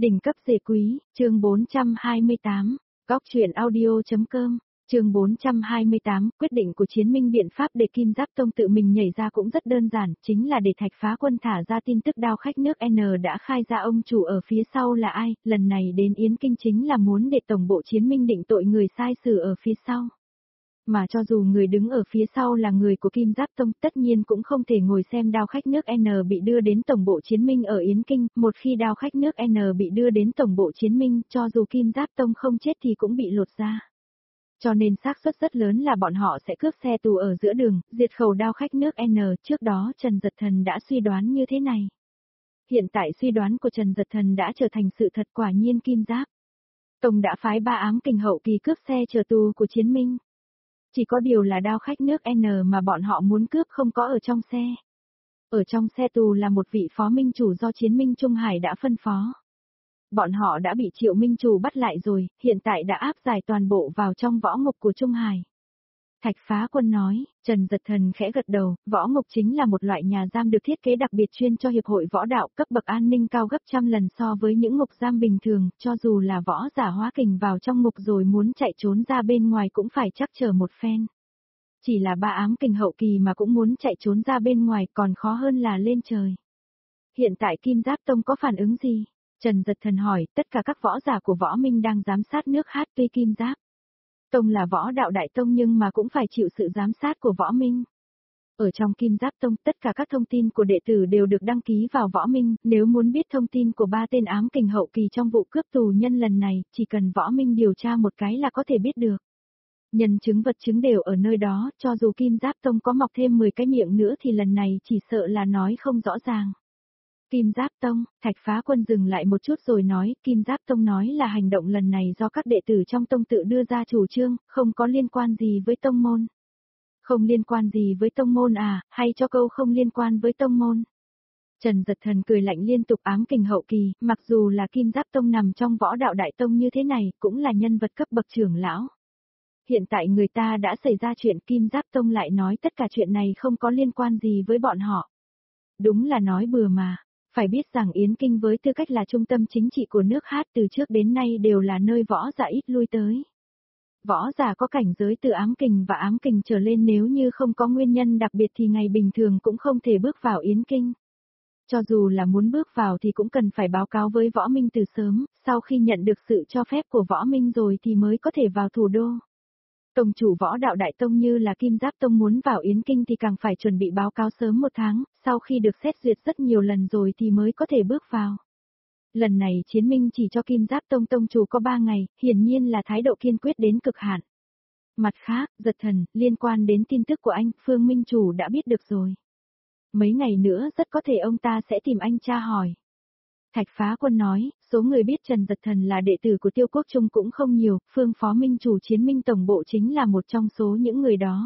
Đỉnh cấp dề quý, chương 428, góc truyện audio.com, chương 428, quyết định của Chiến Minh biện pháp để Kim Giáp Tông tự mình nhảy ra cũng rất đơn giản, chính là để Thạch Phá Quân thả ra tin tức đao khách nước N đã khai ra ông chủ ở phía sau là ai, lần này đến Yến Kinh chính là muốn để tổng bộ Chiến Minh định tội người sai xử ở phía sau. Mà cho dù người đứng ở phía sau là người của Kim Giáp Tông, tất nhiên cũng không thể ngồi xem đao khách nước N bị đưa đến tổng bộ Chiến Minh ở Yến Kinh, một khi đao khách nước N bị đưa đến tổng bộ Chiến Minh, cho dù Kim Giáp Tông không chết thì cũng bị lột ra. Cho nên xác suất rất lớn là bọn họ sẽ cướp xe tù ở giữa đường, diệt khẩu đao khách nước N, trước đó Trần Dật Thần đã suy đoán như thế này. Hiện tại suy đoán của Trần Dật Thần đã trở thành sự thật, quả nhiên Kim Giáp Tông đã phái 3 ám kình hậu kỳ cướp xe chở tù của Chiến Minh. Chỉ có điều là đao khách nước N mà bọn họ muốn cướp không có ở trong xe. Ở trong xe tù là một vị phó minh chủ do Chiến Minh Trung Hải đã phân phó. Bọn họ đã bị Triệu Minh Chủ bắt lại rồi, hiện tại đã áp giải toàn bộ vào trong võ ngục của Trung Hải. Thạch Phá Quân nói, Trần Dật Thần khẽ gật đầu, võ ngục chính là một loại nhà giam được thiết kế đặc biệt chuyên cho hiệp hội võ đạo, cấp bậc an ninh cao gấp trăm lần so với những ngục giam bình thường, cho dù là võ giả hóa kình vào trong ngục rồi muốn chạy trốn ra bên ngoài cũng phải chắc chờ một phen. Chỉ là 3 ám kình hậu kỳ mà cũng muốn chạy trốn ra bên ngoài còn khó hơn là lên trời. Hiện tại Kim Giáp Tông có phản ứng gì? Trần Dật Thần hỏi, tất cả các võ giả của võ minh đang giám sát nước Hát, tuy Kim Giáp Tông là võ đạo đại tông nhưng mà cũng phải chịu sự giám sát của võ minh. Ở trong Kim Giáp Tông, tất cả các thông tin của đệ tử đều được đăng ký vào võ minh, nếu muốn biết thông tin của 3 tên ám kình hậu kỳ trong vụ cướp tù nhân lần này, chỉ cần võ minh điều tra một cái là có thể biết được. Nhân chứng vật chứng đều ở nơi đó, cho dù Kim Giáp Tông có mọc thêm 10 cái miệng nữa thì lần này chỉ sợ là nói không rõ ràng. Kim Giáp Tông, Thạch Phá Quân dừng lại một chút rồi nói, Kim Giáp Tông nói là hành động lần này do các đệ tử trong tông tự đưa ra chủ trương, không có liên quan gì với tông môn. Không liên quan gì với tông môn à, hay cho câu không liên quan với tông môn. Trần Dật Thần cười lạnh liên tục, ám kình hậu kỳ, mặc dù là Kim Giáp Tông nằm trong võ đạo đại tông như thế này, cũng là nhân vật cấp bậc trưởng lão. Hiện tại người ta đã xảy ra chuyện, Kim Giáp Tông lại nói tất cả chuyện này không có liên quan gì với bọn họ. Đúng là nói bừa mà. Phải biết rằng Yến Kinh với tư cách là trung tâm chính trị của nước Hát từ trước đến nay đều là nơi võ giả ít lui tới. Võ giả có cảnh giới từ ám kình và ám kình trở lên nếu như không có nguyên nhân đặc biệt thì ngày bình thường cũng không thể bước vào Yến Kinh. Cho dù là muốn bước vào thì cũng cần phải báo cáo với võ minh từ sớm, sau khi nhận được sự cho phép của võ minh rồi thì mới có thể vào thủ đô. Tông chủ võ đạo đại tông như là Kim Giáp Tông muốn vào Yến Kinh thì càng phải chuẩn bị báo cáo sớm 1 tháng, sau khi được xét duyệt rất nhiều lần rồi thì mới có thể bước vào. Lần này Chiến Minh chỉ cho Kim Giáp Tông tông chủ có 3 ngày, hiển nhiên là thái độ kiên quyết đến cực hạn. Mặt khác, Dật Thần, liên quan đến tin tức của anh, Phương Minh Chủ đã biết được rồi. Mấy ngày nữa rất có thể ông ta sẽ tìm anh tra hỏi. Thạch Phá Quân nói, số người biết Trần Dật Thần là đệ tử của Tiêu Quốc Trung cũng không nhiều, Phương Phó Minh Chủ Chiến Minh Tổng Bộ chính là một trong số những người đó.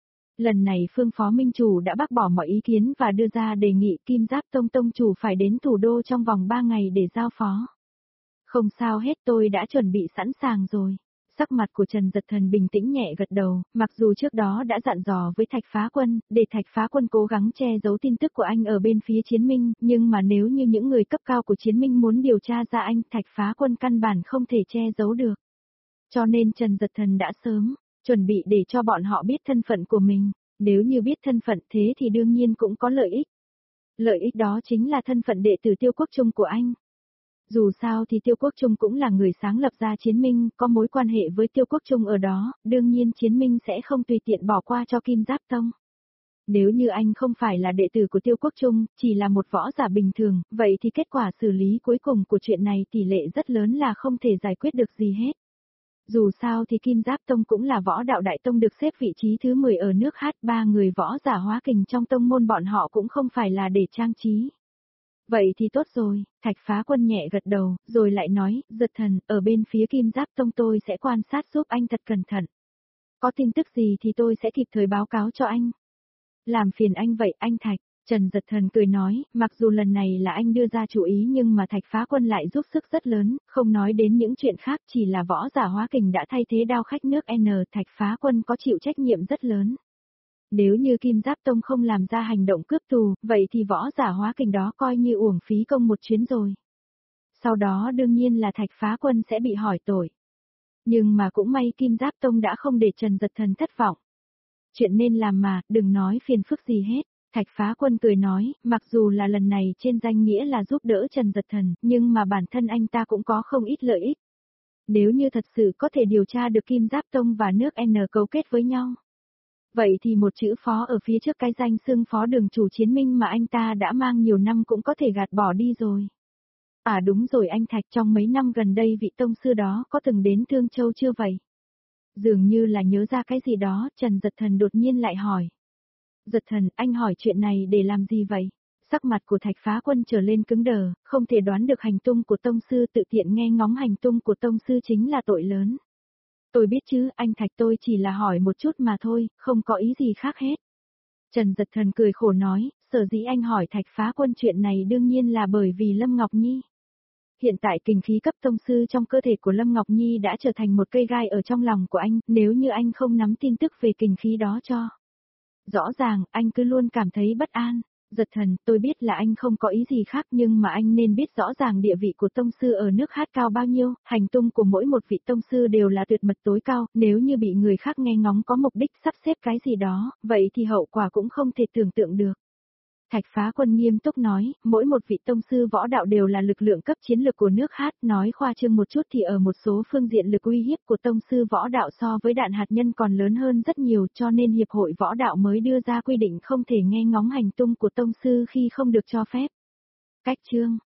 Lần này Phương Phó Minh Chủ đã bác bỏ mọi ý kiến và đưa ra đề nghị Kim Giáp Tông Tông Chủ phải đến thủ đô trong vòng 3 ngày để giao phó. Không sao hết, tôi đã chuẩn bị sẵn sàng rồi. Sắc mặt của Trần Dật Thần bình tĩnh nhẹ gật đầu, mặc dù trước đó đã dặn dò với Thạch Phá Quân, để Thạch Phá Quân cố gắng che giấu tin tức của anh ở bên phía Chiến Minh, nhưng mà nếu như những người cấp cao của Chiến Minh muốn điều tra ra anh, Thạch Phá Quân căn bản không thể che giấu được. Cho nên Trần Dật Thần đã sớm chuẩn bị để cho bọn họ biết thân phận của mình, nếu như biết thân phận thế thì đương nhiên cũng có lợi ích. Lợi ích đó chính là thân phận đệ tử Tiêu Quốc Trung của anh. Dù sao thì Tiêu Quốc Trung cũng là người sáng lập ra Chiến Minh, có mối quan hệ với Tiêu Quốc Trung ở đó, đương nhiên Chiến Minh sẽ không tùy tiện bỏ qua cho Kim Giáp Tông. Nếu như anh không phải là đệ tử của Tiêu Quốc Trung, chỉ là một võ giả bình thường, vậy thì kết quả xử lý cuối cùng của chuyện này tỷ lệ rất lớn là không thể giải quyết được gì hết. Dù sao thì Kim Giáp Tông cũng là võ đạo đại tông được xếp vị trí thứ 10 ở nước Hát, 3 người võ giả hóa kình trong tông môn bọn họ cũng không phải là để trang trí. Vậy thì tốt rồi, Thạch Phá Quân nhẹ gật đầu, rồi lại nói, Dật Thần, ở bên phía Kim Giáp Tông tôi sẽ quan sát giúp anh thật cẩn thận. Có tin tức gì thì tôi sẽ kịp thời báo cáo cho anh. Làm phiền anh vậy, anh Thạch. Trần Dật Thần cười nói, mặc dù lần này là anh đưa ra chủ ý nhưng mà Thạch Phá Quân lại giúp sức rất lớn, không nói đến những chuyện khác, chỉ là võ giả hóa kình đã thay thế đao khách nước N, Thạch Phá Quân có chịu trách nhiệm rất lớn. Nếu như Kim Giáp Tông không làm ra hành động cướp tù, vậy thì võ giả hóa kình đó coi như uổng phí công một chuyến rồi. sau đó đương nhiên là Thạch Phá Quân sẽ bị hỏi tội. Nhưng mà cũng may Kim Giáp Tông đã không để Trần Giật Thần thất vọng. Chuyện nên làm mà, đừng nói phiền phức gì hết. Thạch Phá Quân cười nói, mặc dù là lần này trên danh nghĩa là giúp đỡ Trần Giật Thần, nhưng mà bản thân anh ta cũng có không ít lợi ích. Nếu như thật sự có thể điều tra được Kim Giáp Tông và nước N cấu kết với nhau. Vậy thì một chữ phó ở phía trước cái danh xưng phó đường chủ Chiến Minh mà anh ta đã mang nhiều năm cũng có thể gạt bỏ đi rồi. À đúng rồi anh Thạch, trong mấy năm gần đây vị tông sư đó có từng đến Thương Châu chưa vậy? Dường như là nhớ ra cái gì đó, Trần Giật Thần đột nhiên lại hỏi. Giật Thần, anh hỏi chuyện này để làm gì vậy? Sắc mặt của Thạch Phá Quân trở lên cứng đờ, không thể đoán được hành tung của tông sư, tự tiện nghe ngóng hành tung của tông sư chính là tội lớn. Tôi biết chứ, anh Thạch, tôi chỉ là hỏi một chút mà thôi, không có ý gì khác hết. Trần Giật Thần cười khổ nói, sở dĩ anh hỏi Thạch Phá Quân chuyện này đương nhiên là bởi vì Lâm Ngọc Nhi. Hiện tại kình khí cấp tông sư trong cơ thể của Lâm Ngọc Nhi đã trở thành một cây gai ở trong lòng của anh, nếu như anh không nắm tin tức về kình khí đó cho. Rõ ràng, anh cứ luôn cảm thấy bất an. Giật Thần, tôi biết là anh không có ý gì khác nhưng mà anh nên biết rõ ràng địa vị của tông sư ở nước Hát cao bao nhiêu, hành tung của mỗi một vị tông sư đều là tuyệt mật tối cao, nếu như bị người khác nghe ngóng có mục đích sắp xếp cái gì đó, vậy thì hậu quả cũng không thể tưởng tượng được. Thạch Phá Quân nghiêm túc nói, mỗi một vị tông sư võ đạo đều là lực lượng cấp chiến lược của nước Hát, nói khoa trương một chút thì ở một số phương diện lực uy hiếp của tông sư võ đạo so với đạn hạt nhân còn lớn hơn rất nhiều, cho nên hiệp hội võ đạo mới đưa ra quy định không thể nghe ngóng hành tung của tông sư khi không được cho phép. Cách chương